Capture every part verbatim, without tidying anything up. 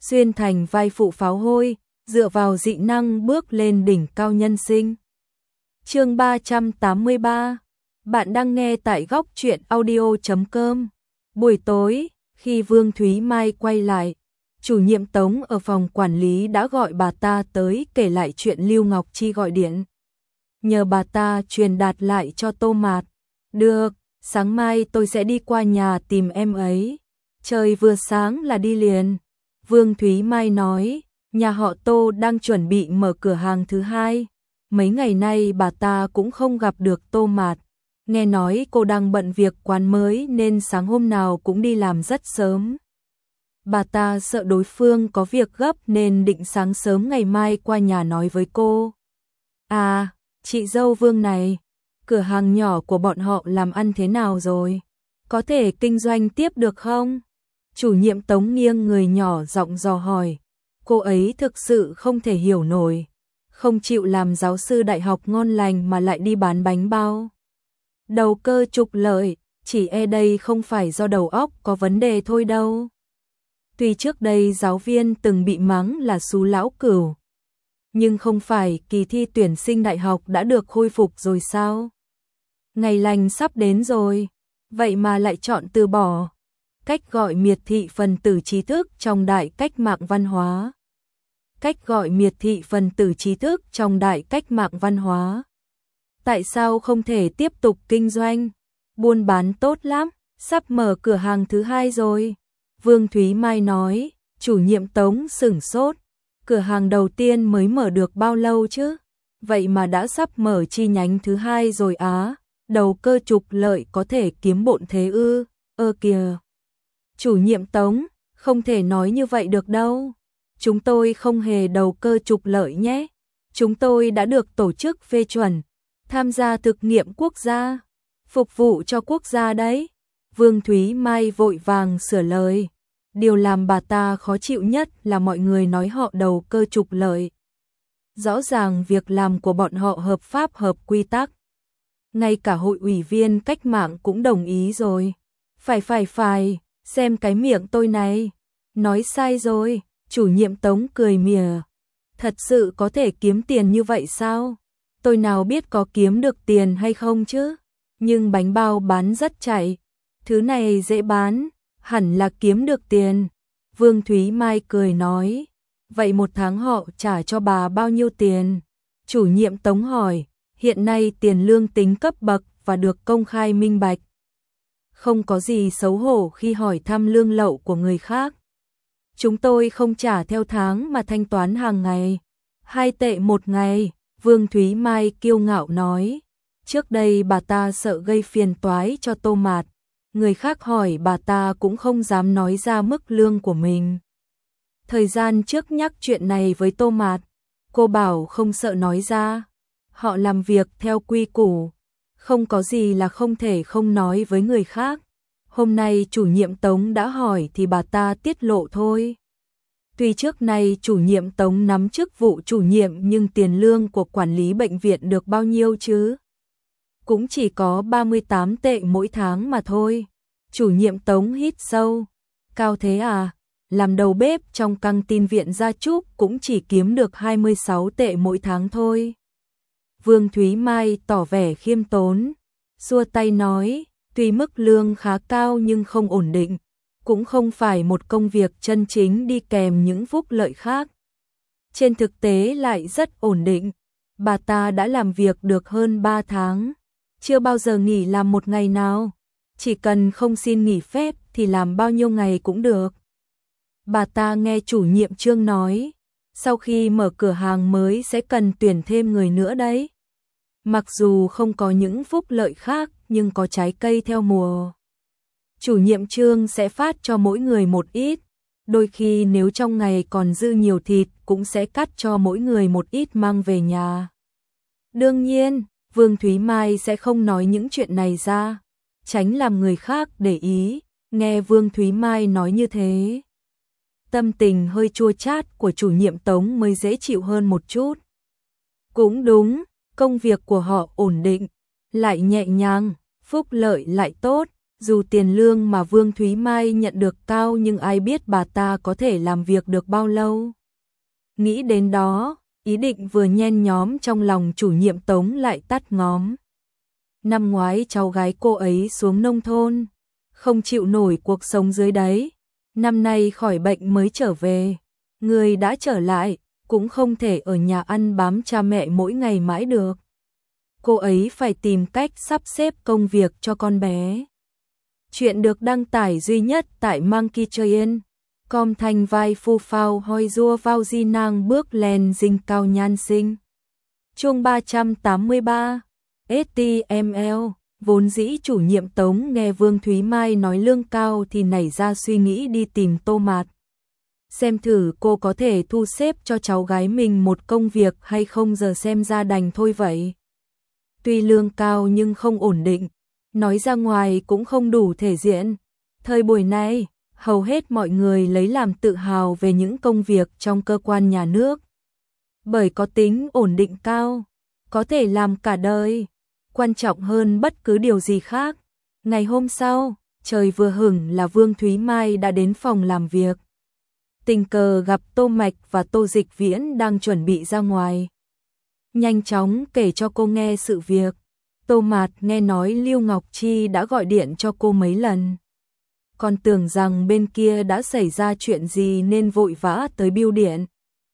xuyên thành vai phụ pháo hôi, dựa vào dị năng bước lên đỉnh cao nhân sinh. Chương ba trăm tám mươi ba. Bạn đang nghe tại góc truyện audio chấm com. Buổi tối, khi Vương Thúy Mai quay lại, chủ nhiệm Tống ở phòng quản lý đã gọi bà ta tới kể lại chuyện Lưu Ngọc Chi gọi điện. Nhờ bà ta truyền đạt lại cho Tô Mạt. Được, sáng mai tôi sẽ đi qua nhà tìm em ấy. Trời vừa sáng là đi liền. Vương Thúy Mai nói, nhà họ Tô đang chuẩn bị mở cửa hàng thứ hai. Mấy ngày nay bà ta cũng không gặp được Tô Mạt. Nghe nói cô đang bận việc quán mới nên sáng hôm nào cũng đi làm rất sớm. Bà ta sợ đối phương có việc gấp nên định sáng sớm ngày mai qua nhà nói với cô. À, chị dâu Vương này, cửa hàng nhỏ của bọn họ làm ăn thế nào rồi? Có thể kinh doanh tiếp được không? Chủ nhiệm Tống nghiêng người nhỏ giọng dò hỏi. Cô ấy thực sự không thể hiểu nổi. Không chịu làm giáo sư đại học ngon lành mà lại đi bán bánh bao. Đầu cơ trục lợi, chỉ e đây không phải do đầu óc có vấn đề thôi đâu. Tuy trước đây giáo viên từng bị mắng là xú lão cửu, nhưng không phải kỳ thi tuyển sinh đại học đã được khôi phục rồi sao? Ngày lành sắp đến rồi, vậy mà lại chọn từ bỏ. Cách gọi miệt thị phần tử trí thức trong đại cách mạng văn hóa. Cách gọi miệt thị phần tử trí thức trong đại cách mạng văn hóa. Tại sao không thể tiếp tục kinh doanh? Buôn bán tốt lắm, sắp mở cửa hàng thứ hai rồi. Vương Thúy Mai nói, chủ nhiệm Tống sửng sốt. Cửa hàng đầu tiên mới mở được bao lâu chứ? Vậy mà đã sắp mở chi nhánh thứ hai rồi á. Đầu cơ trục lợi có thể kiếm bộn thế ư? Ơ kìa. Chủ nhiệm Tống, không thể nói như vậy được đâu. Chúng tôi không hề đầu cơ trục lợi nhé. Chúng tôi đã được tổ chức phê chuẩn, tham gia thực nghiệm quốc gia, phục vụ cho quốc gia đấy. Vương Thúy Mai vội vàng sửa lời. Điều làm bà ta khó chịu nhất là mọi người nói họ đầu cơ trục lợi. Rõ ràng việc làm của bọn họ hợp pháp hợp quy tắc. Ngay cả hội ủy viên cách mạng cũng đồng ý rồi. Phải phải phải, xem cái miệng tôi này. Nói sai rồi, chủ nhiệm Tống cười mỉa. Thật sự có thể kiếm tiền như vậy sao? Tôi nào biết có kiếm được tiền hay không chứ? Nhưng bánh bao bán rất chạy. Thứ này dễ bán, hẳn là kiếm được tiền. Vương Thúy Mai cười nói. Vậy một tháng họ trả cho bà bao nhiêu tiền? Chủ nhiệm Tống hỏi. Hiện nay tiền lương tính cấp bậc và được công khai minh bạch. Không có gì xấu hổ khi hỏi thăm lương lậu của người khác. Chúng tôi không trả theo tháng mà thanh toán hàng ngày. Hai tệ một ngày, Vương Thúy Mai kiêu ngạo nói. Trước đây bà ta sợ gây phiền toái cho Tô Mạt. Người khác hỏi bà ta cũng không dám nói ra mức lương của mình. Thời gian trước nhắc chuyện này với Tô Mạt, cô bảo không sợ nói ra. Họ làm việc theo quy củ, không có gì là không thể không nói với người khác. Hôm nay chủ nhiệm Tống đã hỏi thì bà ta tiết lộ thôi. Tuy trước nay chủ nhiệm Tống nắm chức vụ chủ nhiệm nhưng tiền lương của quản lý bệnh viện được bao nhiêu chứ? Cũng chỉ có ba mươi tám tệ mỗi tháng mà thôi. Chủ nhiệm Tống hít sâu. Cao thế à? Làm đầu bếp trong căng tin viện Gia Trúc cũng chỉ kiếm được hai mươi sáu tệ mỗi tháng thôi. Vương Thúy Mai tỏ vẻ khiêm tốn, xua tay nói, tuy mức lương khá cao nhưng không ổn định, cũng không phải một công việc chân chính đi kèm những phúc lợi khác. Trên thực tế lại rất ổn định, bà ta đã làm việc được hơn ba tháng, chưa bao giờ nghỉ làm một ngày nào, chỉ cần không xin nghỉ phép thì làm bao nhiêu ngày cũng được. Bà ta nghe chủ nhiệm Trương nói, sau khi mở cửa hàng mới sẽ cần tuyển thêm người nữa đấy. Mặc dù không có những phúc lợi khác nhưng có trái cây theo mùa. Chủ nhiệm Trương sẽ phát cho mỗi người một ít. Đôi khi nếu trong ngày còn dư nhiều thịt cũng sẽ cắt cho mỗi người một ít mang về nhà. Đương nhiên, Vương Thúy Mai sẽ không nói những chuyện này ra, tránh làm người khác để ý. Nghe Vương Thúy Mai nói như thế, tâm tình hơi chua chát của chủ nhiệm Tống mới dễ chịu hơn một chút. Cũng đúng, công việc của họ ổn định, lại nhẹ nhàng, phúc lợi lại tốt, Dù tiền lương mà Vương Thúy Mai nhận được cao nhưng ai biết bà ta có thể làm việc được bao lâu. Nghĩ đến đó, ý định vừa nhen nhóm trong lòng chủ nhiệm Tống lại tắt ngóm. Năm ngoái cháu gái cô ấy xuống nông thôn, không chịu nổi cuộc sống dưới đấy. Năm nay khỏi bệnh mới trở về, người đã trở lại, cũng không thể ở nhà ăn bám cha mẹ mỗi ngày mãi được. Cô ấy phải tìm cách sắp xếp công việc cho con bé. Chuyện được đăng tải duy nhất tại Monkey Train. Com thanh vai phu phao hoi rua vào di nàng bước lên dinh cao nhan sinh. Chương ba trăm tám mươi ba. ét tê em lờ. Vốn dĩ chủ nhiệm Tống nghe Vương Thúy Mai nói lương cao thì nảy ra suy nghĩ đi tìm Tô Mạt. Xem thử cô có thể thu xếp cho cháu gái mình một công việc hay không, giờ xem ra đành thôi vậy. Tuy lương cao nhưng không ổn định, nói ra ngoài cũng không đủ thể diện. Thời buổi này, hầu hết mọi người lấy làm tự hào về những công việc trong cơ quan nhà nước. Bởi có tính ổn định cao, có thể làm cả đời, quan trọng hơn bất cứ điều gì khác. Ngày hôm sau, trời vừa hửng là Vương Thúy Mai đã đến phòng làm việc. Tình cờ gặp Tô Mạch và Tô Dịch Viễn đang chuẩn bị ra ngoài. Nhanh chóng kể cho cô nghe sự việc. Tô Mạt nghe nói Lưu Ngọc Chi đã gọi điện cho cô mấy lần. Còn tưởng rằng bên kia đã xảy ra chuyện gì nên vội vã tới bưu điện.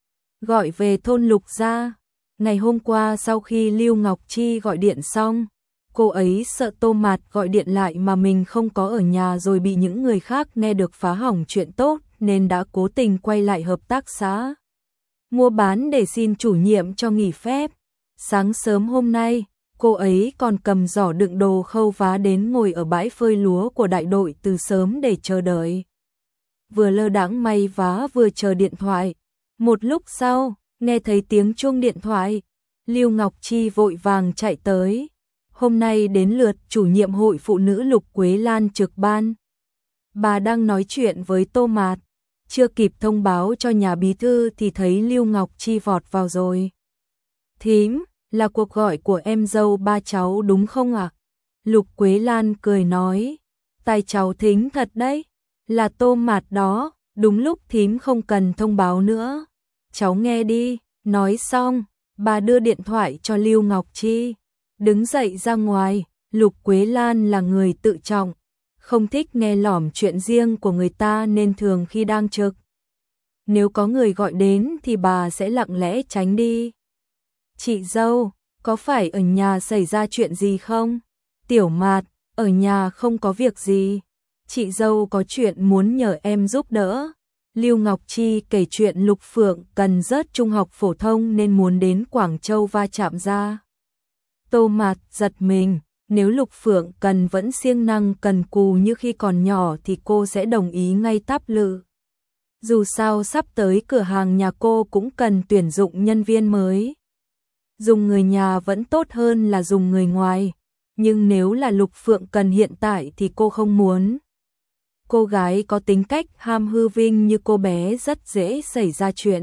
Gọi về thôn Lục gia. Ngày hôm qua sau khi Lưu Ngọc Chi gọi điện xong, cô ấy sợ Tô Mạt gọi điện lại mà mình không có ở nhà rồi bị những người khác nghe được phá hỏng chuyện tốt nên đã cố tình quay lại hợp tác xã mua bán để xin chủ nhiệm cho nghỉ phép. Sáng sớm hôm nay, cô ấy còn cầm giỏ đựng đồ khâu vá đến ngồi ở bãi phơi lúa của đại đội từ sớm để chờ đợi. Vừa lơ đãng may vá vừa chờ điện thoại. Một lúc sau, nghe thấy tiếng chuông điện thoại, Lưu Ngọc Chi vội vàng chạy tới. Hôm nay đến lượt chủ nhiệm hội phụ nữ Lục Quế Lan trực ban. Bà đang nói chuyện với Tô Mạt, chưa kịp thông báo cho nhà bí thư thì thấy Lưu Ngọc Chi vọt vào rồi. Thím, là cuộc gọi của em dâu ba cháu đúng không ạ? Lục Quế Lan cười nói, tai cháu thính thật đấy, là Tô Mạt đó, đúng lúc thím không cần thông báo nữa. Cháu nghe đi. Nói xong, bà đưa điện thoại cho Lưu Ngọc Chi. Đứng dậy ra ngoài. Lục Quế Lan là người tự trọng, không thích nghe lỏm chuyện riêng của người ta nên thường khi đang trực, nếu có người gọi đến thì bà sẽ lặng lẽ tránh đi. Chị dâu, có phải ở nhà xảy ra chuyện gì không? Tiểu Mạt, ở nhà không có việc gì. Chị dâu có chuyện muốn nhờ em giúp đỡ. Lưu Ngọc Chi kể chuyện Lục Phượng Cần rớt trung học phổ thông nên muốn đến Quảng Châu va chạm ra. Tô Mạt giật mình, nếu Lục Phượng Cần vẫn siêng năng cần cù như khi còn nhỏ thì cô sẽ đồng ý ngay tắp lự. Dù sao sắp tới cửa hàng nhà cô cũng cần tuyển dụng nhân viên mới. Dùng người nhà vẫn tốt hơn là dùng người ngoài, nhưng nếu là Lục Phượng Cần hiện tại thì cô không muốn. Cô gái có tính cách ham hư vinh như cô bé rất dễ xảy ra chuyện.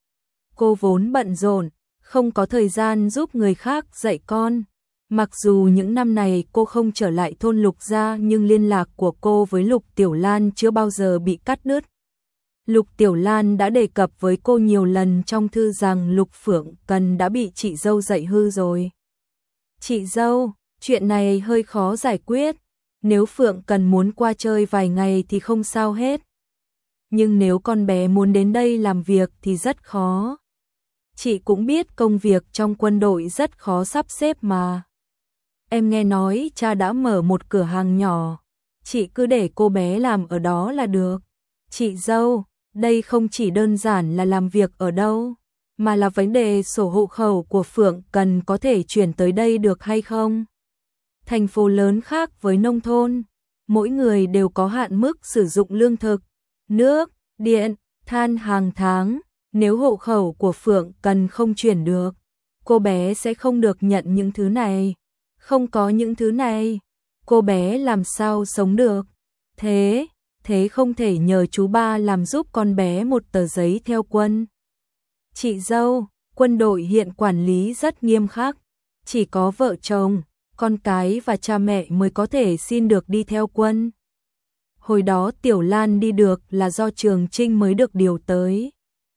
Cô vốn bận rộn, không có thời gian giúp người khác dạy con. Mặc dù những năm này cô không trở lại thôn Lục gia nhưng liên lạc của cô với Lục Tiểu Lan chưa bao giờ bị cắt đứt. Lục Tiểu Lan đã đề cập với cô nhiều lần trong thư rằng Lục Phượng Cần đã bị chị dâu dạy hư rồi. Chị dâu, chuyện này hơi khó giải quyết. Nếu Phượng Cần muốn qua chơi vài ngày thì không sao hết. Nhưng nếu con bé muốn đến đây làm việc thì rất khó. Chị cũng biết công việc trong quân đội rất khó sắp xếp mà. Em nghe nói cha đã mở một cửa hàng nhỏ. Chị cứ để cô bé làm ở đó là được. Chị dâu, đây không chỉ đơn giản là làm việc ở đâu, mà là vấn đề sổ hộ khẩu của Phượng Cần có thể chuyển tới đây được hay không. Thành phố lớn khác với nông thôn, mỗi người đều có hạn mức sử dụng lương thực, nước, điện, than hàng tháng. Nếu hộ khẩu của Phượng Cần không chuyển được, cô bé sẽ không được nhận những thứ này. Không có những thứ này, cô bé làm sao sống được. Thế, thế không thể nhờ chú ba làm giúp con bé một tờ giấy theo quân. Chị dâu, quân đội hiện quản lý rất nghiêm khắc, chỉ có vợ chồng, con cái và cha mẹ mới có thể xin được đi theo quân. Hồi đó Tiểu Lan đi được là do Trường Trinh mới được điều tới.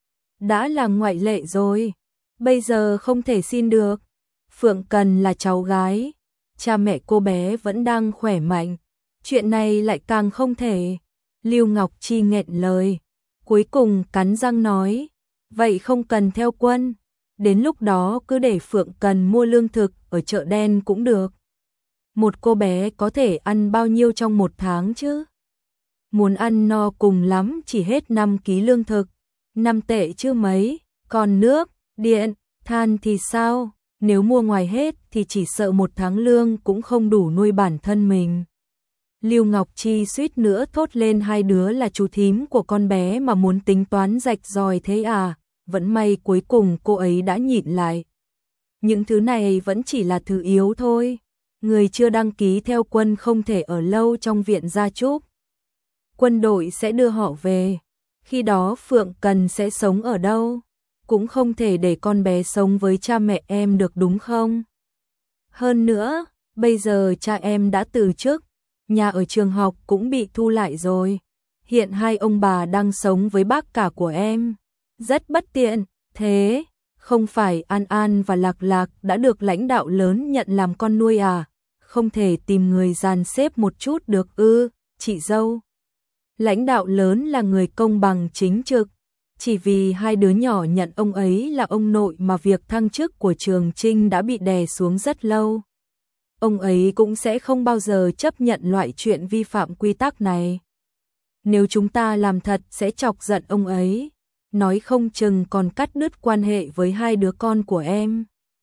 Đã là ngoại lệ rồi, bây giờ không thể xin được. Phượng Cần là cháu gái, cha mẹ cô bé vẫn đang khỏe mạnh, chuyện này lại càng không thể. Lưu Ngọc Chi nghẹn lời, cuối cùng cắn răng nói, vậy không cần theo quân, đến lúc đó cứ để Phượng Cần mua lương thực ở chợ đen cũng được. Một cô bé có thể ăn bao nhiêu trong một tháng chứ? Muốn ăn no cùng lắm chỉ hết năm ký lương thực, năm tệ chứ mấy, còn nước, điện, than thì sao? Nếu mua ngoài hết thì chỉ sợ một tháng lương cũng không đủ nuôi bản thân mình. Lưu Ngọc Chi suýt nữa thốt lên, hai đứa là chú thím của con bé mà muốn tính toán rạch ròi thế à? Vẫn may cuối cùng cô ấy đã nhịn lại. Những thứ này vẫn chỉ là thứ yếu thôi. Người chưa đăng ký theo quân không thể ở lâu trong viện gia chúc. Quân đội sẽ đưa họ về. Khi đó Phượng Cần sẽ sống ở đâu? Cũng không thể để con bé sống với cha mẹ em được đúng không? Hơn nữa, bây giờ cha em đã từ chức, nhà ở trường học cũng bị thu lại rồi. Hiện hai ông bà đang sống với bác cả của em. Rất bất tiện, thế, không phải An An và Lạc Lạc đã được lãnh đạo lớn nhận làm con nuôi à? Không thể tìm người dàn xếp một chút được ư, chị dâu. Lãnh đạo lớn là người công bằng chính trực, chỉ vì hai đứa nhỏ nhận ông ấy là ông nội mà việc thăng chức của Trường Trinh đã bị đè xuống rất lâu. Ông ấy cũng sẽ không bao giờ chấp nhận loại chuyện vi phạm quy tắc này. Nếu chúng ta làm thật sẽ chọc giận ông ấy, nói không chừng còn cắt đứt quan hệ với hai đứa con của em.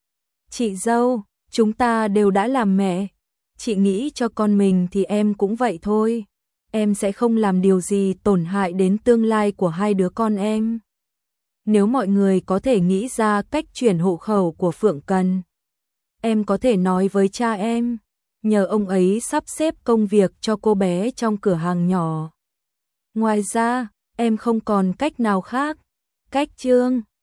Chị dâu, chúng ta đều đã làm mẹ, chị nghĩ cho con mình thì em cũng vậy thôi. Em sẽ không làm điều gì tổn hại đến tương lai của hai đứa con em. Nếu mọi người có thể nghĩ ra cách chuyển hộ khẩu của Phượng Cần, em có thể nói với cha em, nhờ ông ấy sắp xếp công việc cho cô bé trong cửa hàng nhỏ. Ngoài ra, em không còn cách nào khác. Cách chương